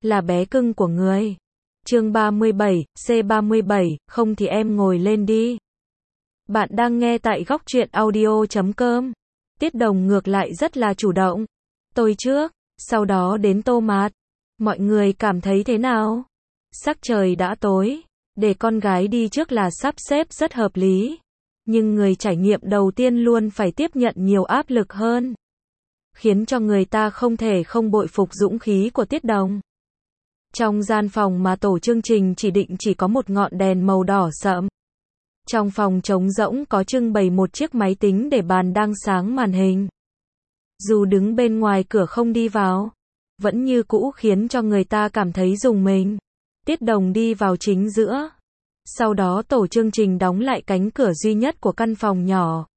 là bé cưng của người. Chương 37, C37, không thì em ngồi lên đi. Bạn đang nghe tại góc truyện audio.com. Tiết Đồng ngược lại rất là chủ động. Tôi trước, sau đó đến Tô Mạt. Mọi người cảm thấy thế nào? Sắc trời đã tối, để con gái đi trước là sắp xếp rất hợp lý. Nhưng người trải nghiệm đầu tiên luôn phải tiếp nhận nhiều áp lực hơn, khiến cho người ta không thể không bội phục dũng khí của Tiết Đồng. Trong gian phòng mà tổ chương trình chỉ định chỉ có một ngọn đèn màu đỏ sậm. Trong phòng trống rỗng có trưng bày một chiếc máy tính để bàn đang sáng màn hình. Dù đứng bên ngoài cửa không đi vào, vẫn như cũ khiến cho người ta cảm thấy rùng mình. Tiết Đồng đi vào chính giữa. Sau đó tổ chương trình đóng lại cánh cửa duy nhất của căn phòng nhỏ.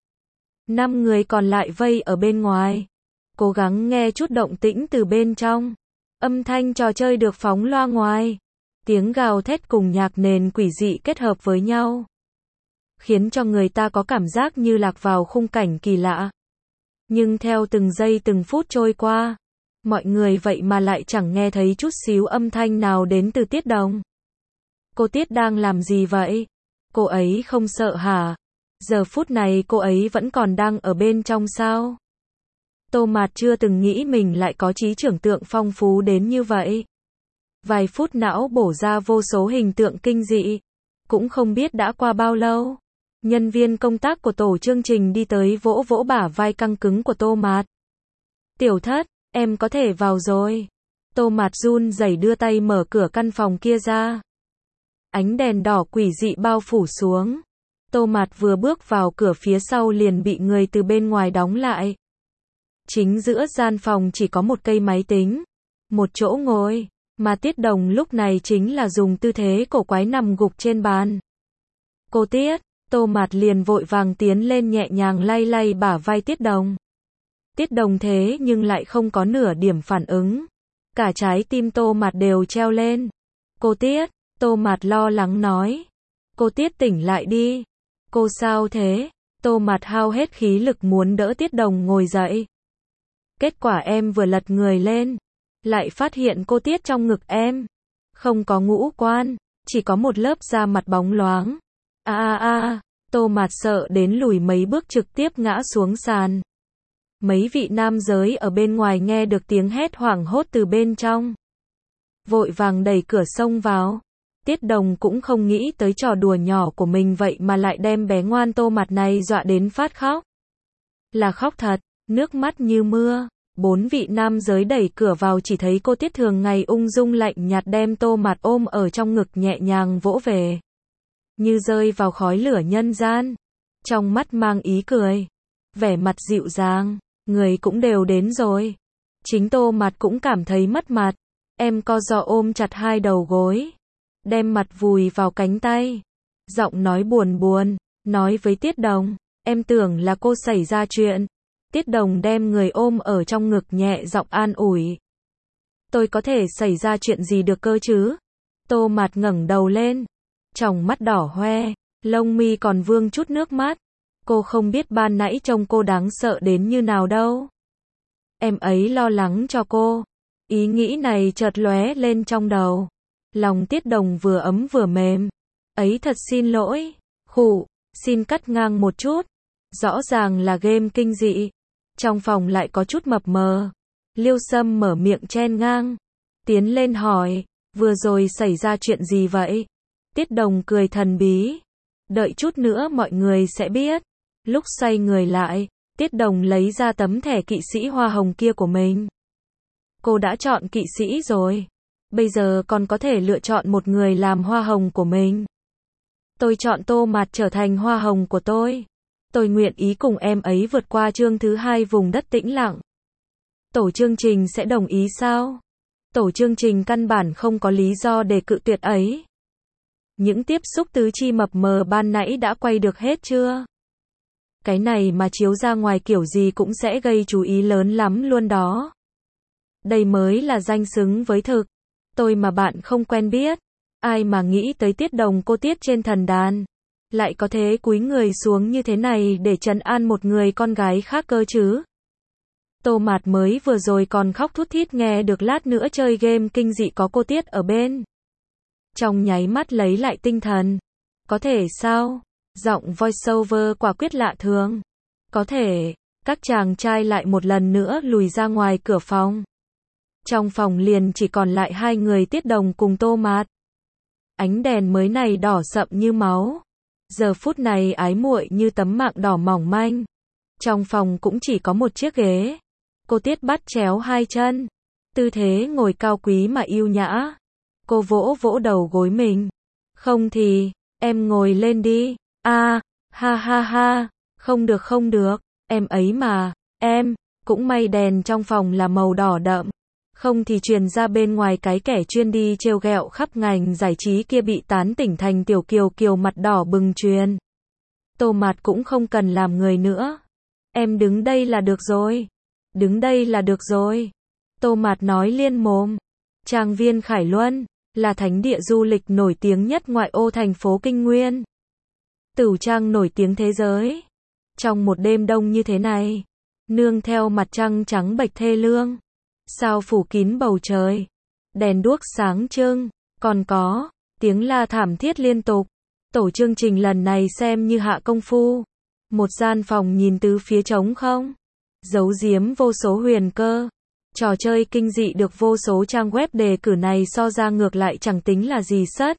5 người còn lại vây ở bên ngoài, cố gắng nghe chút động tĩnh từ bên trong. Âm thanh trò chơi được phóng loa ngoài. Tiếng gào thét cùng nhạc nền quỷ dị kết hợp với nhau, khiến cho người ta có cảm giác như lạc vào khung cảnh kỳ lạ. Nhưng theo từng giây từng phút trôi qua, mọi người vậy mà lại chẳng nghe thấy chút xíu âm thanh nào đến từ Tiết Đồng. Cô Tiết đang làm gì vậy? Cô ấy không sợ hả? Giờ phút này cô ấy vẫn còn đang ở bên trong sao? Tô Mạt chưa từng nghĩ mình lại có trí tưởng tượng phong phú đến như vậy. Vài phút não bổ ra vô số hình tượng kinh dị. Cũng không biết đã qua bao lâu. Nhân viên công tác của tổ chương trình đi tới vỗ vỗ bả vai căng cứng của Tô Mạt. Tiểu Thất, em có thể vào rồi. Tô Mạt run rẩy đưa tay mở cửa căn phòng kia ra. Ánh đèn đỏ quỷ dị bao phủ xuống. Tô Mạt vừa bước vào cửa phía sau liền bị người từ bên ngoài đóng lại. Chính giữa gian phòng chỉ có một cây máy tính, một chỗ ngồi, mà Tiết Đồng lúc này chính là dùng tư thế cổ quái nằm gục trên bàn. Cô Tiết, Tô Mạt liền vội vàng tiến lên nhẹ nhàng lay lay bả vai Tiết Đồng. Tiết Đồng thế nhưng lại không có nửa điểm phản ứng. Cả trái tim Tô Mạt đều treo lên. Cô Tiết, Tô Mạt lo lắng nói. Cô Tiết tỉnh lại đi. Cô sao thế? Tô Mạt hao hết khí lực muốn đỡ Tiết Đồng ngồi dậy. Kết quả em vừa lật người lên, lại phát hiện cô Tiết trong ngực em không có ngũ quan, chỉ có một lớp da mặt bóng loáng. Tô Mạt sợ đến lùi mấy bước trực tiếp ngã xuống sàn. Mấy vị nam giới ở bên ngoài nghe được tiếng hét hoảng hốt từ bên trong, vội vàng đẩy cửa xông vào. Tiết Đồng cũng không nghĩ tới trò đùa nhỏ của mình vậy mà lại đem bé ngoan Tô Mạt này dọa đến phát khóc. Là khóc thật, nước mắt như mưa. 4 vị nam giới đẩy cửa vào chỉ thấy cô Tiết thường ngày ung dung lạnh nhạt đem Tô Mạt ôm ở trong ngực nhẹ nhàng vỗ về. Như rơi vào khói lửa nhân gian. Trong mắt mang ý cười. Vẻ mặt dịu dàng. Người cũng đều đến rồi. Chính Tô Mạt cũng cảm thấy mất mặt. Em co giò ôm chặt hai đầu gối, đem mặt vùi vào cánh tay. Giọng nói buồn buồn, nói với Tiết Đồng, em tưởng là cô xảy ra chuyện. Tiết Đồng đem người ôm ở trong ngực nhẹ giọng an ủi. Tôi có thể xảy ra chuyện gì được cơ chứ? Tô Mạt ngẩng đầu lên, tròng mắt đỏ hoe, lông mi còn vương chút nước mắt. Cô không biết ban nãy trông cô đáng sợ đến như nào đâu. Em ấy lo lắng cho cô. Ý nghĩ này chợt lóe lên trong đầu. Lòng Tiết Đồng vừa ấm vừa mềm. Ấy thật xin lỗi. Khụ, xin cắt ngang một chút. Rõ ràng là game kinh dị. Trong phòng lại có chút mập mờ. Liêu Sâm mở miệng chen ngang. Tiến lên hỏi, vừa rồi xảy ra chuyện gì vậy? Tiết Đồng cười thần bí. Đợi chút nữa mọi người sẽ biết. Lúc xoay người lại, Tiết Đồng lấy ra tấm thẻ kỵ sĩ hoa hồng kia của mình. Cô đã chọn kỵ sĩ rồi. Bây giờ còn có thể lựa chọn một người làm hoa hồng của mình. Tôi chọn Tô Mạt trở thành hoa hồng của tôi. Tôi nguyện ý cùng em ấy vượt qua chương thứ 2 vùng đất tĩnh lặng. Tổ chương trình sẽ đồng ý sao? Tổ chương trình căn bản không có lý do để cự tuyệt ấy. Những tiếp xúc tứ chi mập mờ ban nãy đã quay được hết chưa? Cái này mà chiếu ra ngoài kiểu gì cũng sẽ gây chú ý lớn lắm luôn đó. Đây mới là danh xứng với thực. Tôi mà bạn không quen biết. Ai mà nghĩ tới Tiết Đồng cô Tiết trên thần đàn. Lại có thế cúi người xuống như thế này để trấn an một người con gái khác cơ chứ. Tô Mạt mới vừa rồi còn khóc thút thít nghe được lát nữa chơi game kinh dị có cô Tiết ở bên. Trong nháy mắt lấy lại tinh thần. Có thể sao? Giọng voiceover quả quyết lạ thường. Có thể. Các chàng trai lại một lần nữa lùi ra ngoài cửa phòng. Trong phòng liền chỉ còn lại hai người Tiết Đồng cùng Tô Mạt. Ánh đèn mới này đỏ sậm như máu. Giờ phút này ái muội như tấm mạng đỏ mỏng manh. Trong phòng cũng chỉ có một chiếc ghế. Cô Tiết bắt chéo hai chân. Tư thế ngồi cao quý mà yêu nhã. Cô vỗ vỗ đầu gối mình. Không thì, em ngồi lên đi. À, ha ha ha, không được không được, em ấy mà, em, cũng may đèn trong phòng là màu đỏ đậm. Không thì truyền ra bên ngoài cái kẻ chuyên đi trêu ghẹo khắp ngành giải trí kia bị tán tỉnh thành tiểu kiều kiều mặt đỏ bừng truyền. Tô Mạt cũng không cần làm người nữa. Em đứng đây là được rồi. Đứng đây là được rồi. Tô Mạt nói liên mồm. Trang viên Khải Luân là thánh địa du lịch nổi tiếng nhất ngoại ô thành phố Kinh Nguyên. Tửu trang nổi tiếng thế giới. Trong một đêm đông như thế này, nương theo mặt trăng trắng bệch thê lương, sao phủ kín bầu trời, đèn đuốc sáng trưng, còn có tiếng la thảm thiết liên tục. Tổ chương trình lần này xem như hạ công phu. Một gian phòng nhìn tứ phía trống không, giấu giếm vô số huyền cơ. Trò chơi kinh dị được vô số trang web đề cử này so ra ngược lại chẳng tính là gì sất.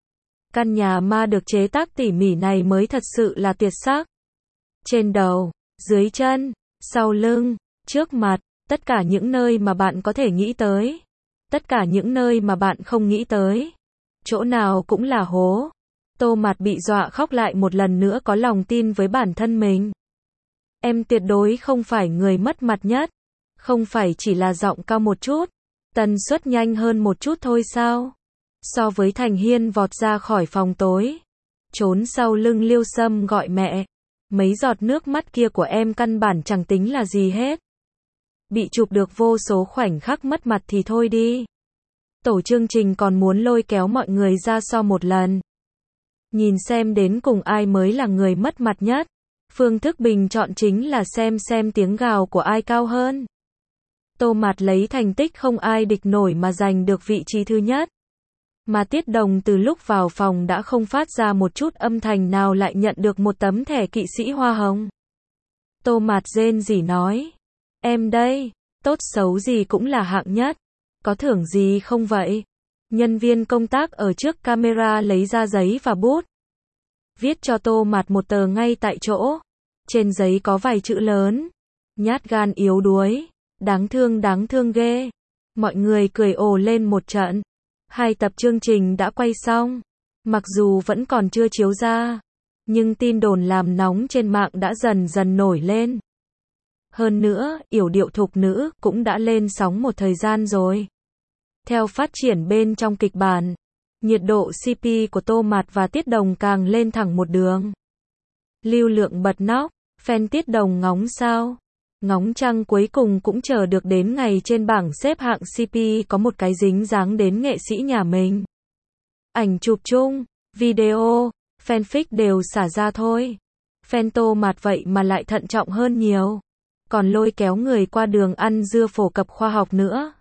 Căn nhà ma được chế tác tỉ mỉ này mới thật sự là tuyệt sắc. Trên đầu, dưới chân, sau lưng, trước mặt, tất cả những nơi mà bạn có thể nghĩ tới. Tất cả những nơi mà bạn không nghĩ tới. Chỗ nào cũng là hố. Tô Mạt bị dọa khóc lại một lần nữa có lòng tin với bản thân mình. Em tuyệt đối không phải người mất mặt nhất. Không phải chỉ là giọng cao một chút, tần suất nhanh hơn một chút thôi sao? So với Thành Hiên vọt ra khỏi phòng tối, trốn sau lưng Liêu Sâm gọi mẹ, mấy giọt nước mắt kia của em căn bản chẳng tính là gì hết. Bị chụp được vô số khoảnh khắc mất mặt thì thôi đi. Tổ chương trình còn muốn lôi kéo mọi người ra so một lần. Nhìn xem đến cùng ai mới là người mất mặt nhất. Phương thức bình chọn chính là xem tiếng gào của ai cao hơn. Tô Mạt lấy thành tích không ai địch nổi mà giành được vị trí thứ nhất. Mà Tiết Đồng từ lúc vào phòng đã không phát ra một chút âm thanh nào lại nhận được một tấm thẻ kỵ sĩ hoa hồng. Tô Mạt rên rỉ nói. Em đây, tốt xấu gì cũng là hạng nhất. Có thưởng gì không vậy? Nhân viên công tác ở trước camera lấy ra giấy và bút. Viết cho Tô Mạt một tờ ngay tại chỗ. Trên giấy có vài chữ lớn. Nhát gan yếu đuối. Đáng thương ghê. Mọi người cười ồ lên một trận. 2 tập chương trình đã quay xong. Mặc dù vẫn còn chưa chiếu ra, nhưng tin đồn làm nóng trên mạng đã dần dần nổi lên. Hơn nữa, yểu điệu thục nữ cũng đã lên sóng một thời gian rồi. Theo phát triển bên trong kịch bản, nhiệt độ CP của Tô Mạt và Tiết Đồng càng lên thẳng một đường. Lưu lượng bật nóc, fan Tiết Đồng ngóng sao. Ngóng trăng cuối cùng cũng chờ được đến ngày trên bảng xếp hạng CP có một cái dính dáng đến nghệ sĩ nhà mình. Ảnh chụp chung, video, fanfic đều xả ra thôi. Fan Tô Mạt vậy mà lại thận trọng hơn nhiều. Còn lôi kéo người qua đường ăn dưa phổ cập khoa học nữa.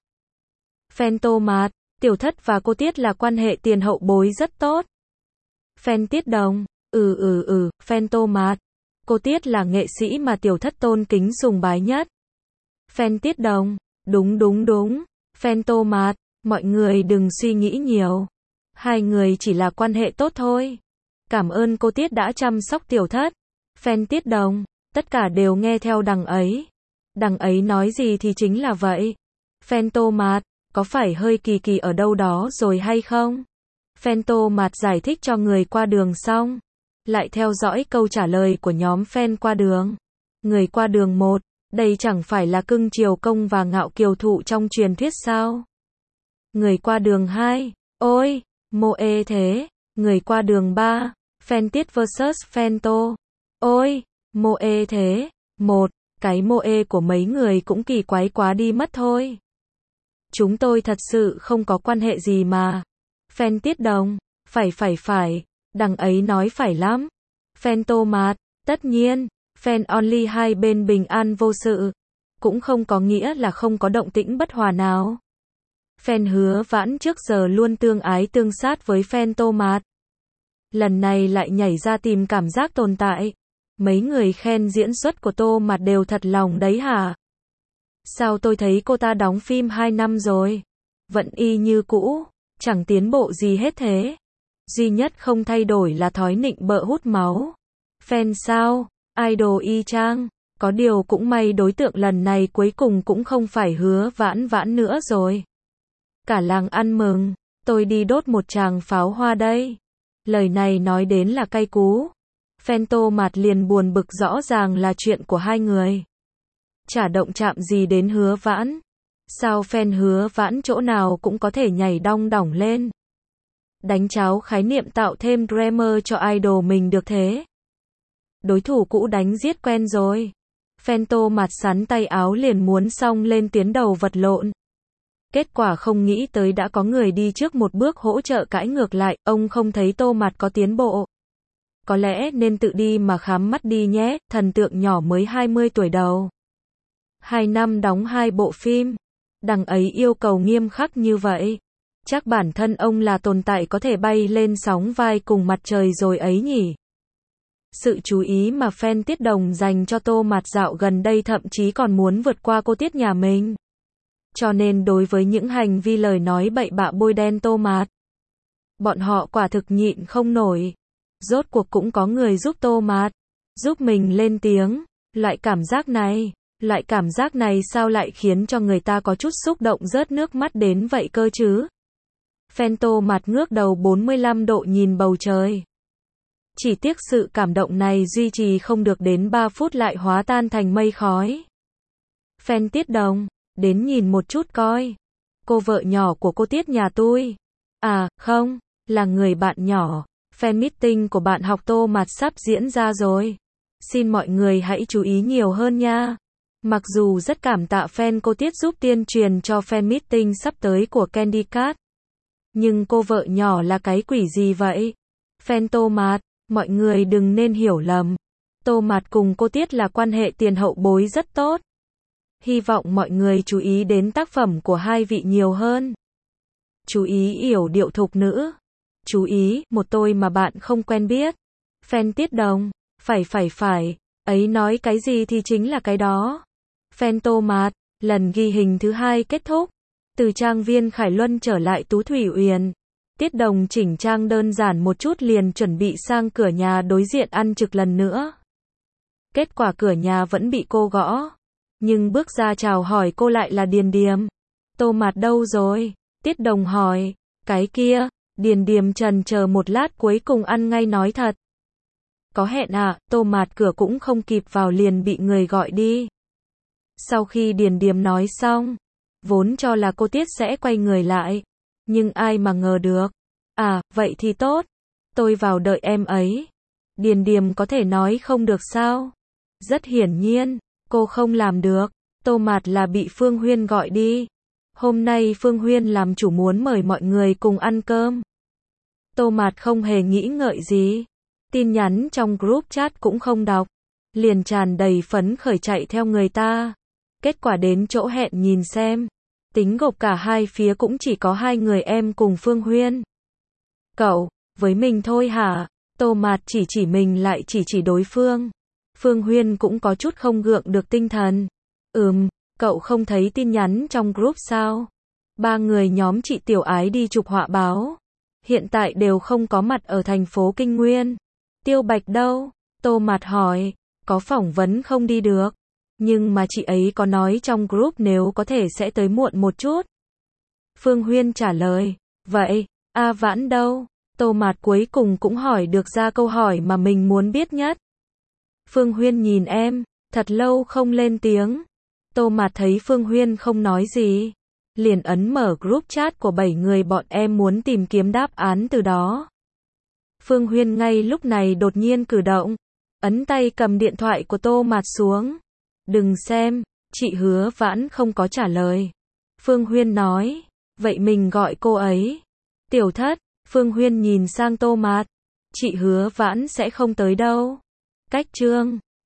Fan Tô Mạt, Tiểu Thất và cô Tiết là quan hệ tiền hậu bối rất tốt. Fan Tiết Đồng, fan Tô Mạt. Cô Tiết là nghệ sĩ mà Tiểu Thất tôn kính sùng bái nhất. Fan Tiết Đồng, đúng. Fan Tô Mạt, mọi người đừng suy nghĩ nhiều. Hai người chỉ là quan hệ tốt thôi. Cảm ơn cô Tiết đã chăm sóc Tiểu Thất. Fan Tiết Đồng, tất cả đều nghe theo đằng ấy. Đằng ấy nói gì thì chính là vậy. Fan Tô Mạt, có phải hơi kỳ ở đâu đó rồi hay không? Fan Tô Mạt giải thích cho người qua đường xong. Lại theo dõi câu trả lời của nhóm fan qua đường. Người qua đường 1, đây chẳng phải là cưng chiều công và ngạo kiều thụ trong truyền thuyết sao? Người qua đường 2, ôi, mô ê thế. Người qua đường 3, fan Tiết vs fan Tô. Ôi, mô ê thế. 1, cái mô ê của mấy người cũng kỳ quái quá đi mất thôi. Chúng tôi thật sự không có quan hệ gì mà. Fan Tiết Đồng, phải. Đằng ấy nói phải lắm. Fan Tô Mạt, tất nhiên. Fan only hai bên bình an vô sự. cũng không có nghĩa là không có động tĩnh bất hòa nào. Fan Hứa Vãn trước giờ luôn tương ái tương sát với fan Tô Mạt. Lần này lại nhảy ra tìm cảm giác tồn tại. Mấy người khen diễn xuất của Tô Mạt đều thật lòng đấy hả? Sao tôi thấy cô ta đóng phim 2 năm rồi? Vẫn y như cũ, chẳng tiến bộ gì hết thế. Duy nhất không thay đổi là thói nịnh bợ hút máu. Fan sao? Idol y chang. Có điều cũng may đối tượng lần này cuối cùng cũng không phải Hứa Vãn Vãn nữa rồi. Cả làng ăn mừng, tôi đi đốt một tràng pháo hoa đây. Lời này nói đến là cay cú. Fan Tô Mạt liền buồn bực, rõ ràng là chuyện của hai người. Chả động chạm gì đến Hứa Vãn. Sao fan Hứa Vãn chỗ nào cũng có thể nhảy đong đỏng lên. Đánh cháo khái niệm tạo thêm drama cho idol mình được thế. Đối thủ cũ đánh giết quen rồi. Fan Tô Mạt sắn tay áo liền muốn xông lên tuyến đầu vật lộn. Kết quả không nghĩ tới đã có người đi trước một bước hỗ trợ cãi ngược lại, ông không thấy Tô Mạt có tiến bộ. Có lẽ nên tự đi mà khám mắt đi nhé, thần tượng nhỏ mới 20 tuổi đầu. 2 năm đóng 2 bộ phim. Đằng ấy yêu cầu nghiêm khắc như vậy. Chắc bản thân ông là tồn tại có thể bay lên sóng vai cùng mặt trời rồi ấy nhỉ. Sự chú ý mà fan Tiết Đồng dành cho Tô Mạt dạo gần đây thậm chí còn muốn vượt qua cô Tiết nhà mình. Cho nên đối với những hành vi lời nói bậy bạ bôi đen Tô Mạt, bọn họ quả thực nhịn không nổi. Rốt cuộc cũng có người giúp Tô Mạt, giúp mình lên tiếng. Loại cảm giác này sao lại khiến cho người ta có chút xúc động rớt nước mắt đến vậy cơ chứ? Fan Tô Mạt ngước đầu 45 độ nhìn bầu trời. Chỉ tiếc sự cảm động này duy trì không được đến 3 phút lại hóa tan thành mây khói. Fan Tiết Đồng, đến nhìn một chút coi. Cô vợ nhỏ của cô Tiết nhà tôi. À, không, là người bạn nhỏ. Fan meeting của bạn học Tô Mạt sắp diễn ra rồi. Xin mọi người hãy chú ý nhiều hơn nha. Mặc dù rất cảm tạ fan cô Tiết giúp tuyên truyền cho fan meeting sắp tới của Candy Cat. Nhưng cô vợ nhỏ là cái quỷ gì vậy? Fan Tô Mạt, mọi người đừng nên hiểu lầm. Tô Mạt cùng cô Tiết là quan hệ tiền hậu bối rất tốt. Hy vọng mọi người chú ý đến tác phẩm của hai vị nhiều hơn. Chú ý yểu điệu thục nữ. Chú ý, một tôi mà bạn không quen biết. Fan Tiết Đồng, phải. Ấy nói cái gì thì chính là cái đó. Fan Tô Mạt, lần ghi hình thứ 2 kết thúc. Từ trang viên Khải Luân trở lại Tú Thủy Uyển. Tiết Đồng chỉnh trang đơn giản một chút liền chuẩn bị sang cửa nhà đối diện ăn trực lần nữa. Kết quả cửa nhà vẫn bị cô gõ. Nhưng bước ra chào hỏi cô lại là Điền Điềm. Tô Mạt đâu rồi? Tiết Đồng hỏi. Cái kia, Điền Điềm chần chờ một lát cuối cùng ăn ngay nói thật. Có hẹn à? Tô Mạt cửa cũng không kịp vào liền bị người gọi đi. Sau khi Điền Điềm nói xong, vốn cho là cô Tiết sẽ quay người lại. Nhưng ai mà ngờ được. À, vậy thì tốt. Tôi vào đợi em ấy. Điền Điềm có thể nói không được sao? Rất hiển nhiên, cô không làm được. Tô Mạt là bị Phương Huyên gọi đi. Hôm nay Phương Huyên làm chủ muốn mời mọi người cùng ăn cơm. Tô Mạt không hề nghĩ ngợi gì. Tin nhắn trong group chat cũng không đọc. Liền tràn đầy phấn khởi chạy theo người ta. Kết quả đến chỗ hẹn nhìn xem. Tính gộp cả hai phía cũng chỉ có 2 người em cùng Phương Huyên. Cậu, với mình thôi hả? Tô Mạt chỉ mình lại chỉ đối phương. Phương Huyên cũng có chút không gượng được tinh thần. Cậu không thấy tin nhắn trong group sao? 3 người nhóm chị Tiểu Ái đi chụp họa báo. Hiện tại đều không có mặt ở thành phố Kinh Nguyên. Tiêu Bạch đâu? Tô Mạt hỏi. Có phỏng vấn không đi được. Nhưng mà chị ấy có nói trong group nếu có thể sẽ tới muộn một chút. Phương Huyên trả lời. Vậy, A Vãn đâu? Tô Mạt cuối cùng cũng hỏi được ra câu hỏi mà mình muốn biết nhất. Phương Huyên nhìn em, thật lâu không lên tiếng. Tô Mạt thấy Phương Huyên không nói gì. Liền ấn mở group chat của 7 người bọn em muốn tìm kiếm đáp án từ đó. Phương Huyên ngay lúc này đột nhiên cử động. Ấn tay cầm điện thoại của Tô Mạt xuống. Đừng xem, chị Hứa Vãn không có trả lời. Phương Huyên nói, vậy mình gọi cô ấy. Tiểu Thất, Phương Huyên nhìn sang Tô Mạt. Chị Hứa Vãn sẽ không tới đâu. Cách chương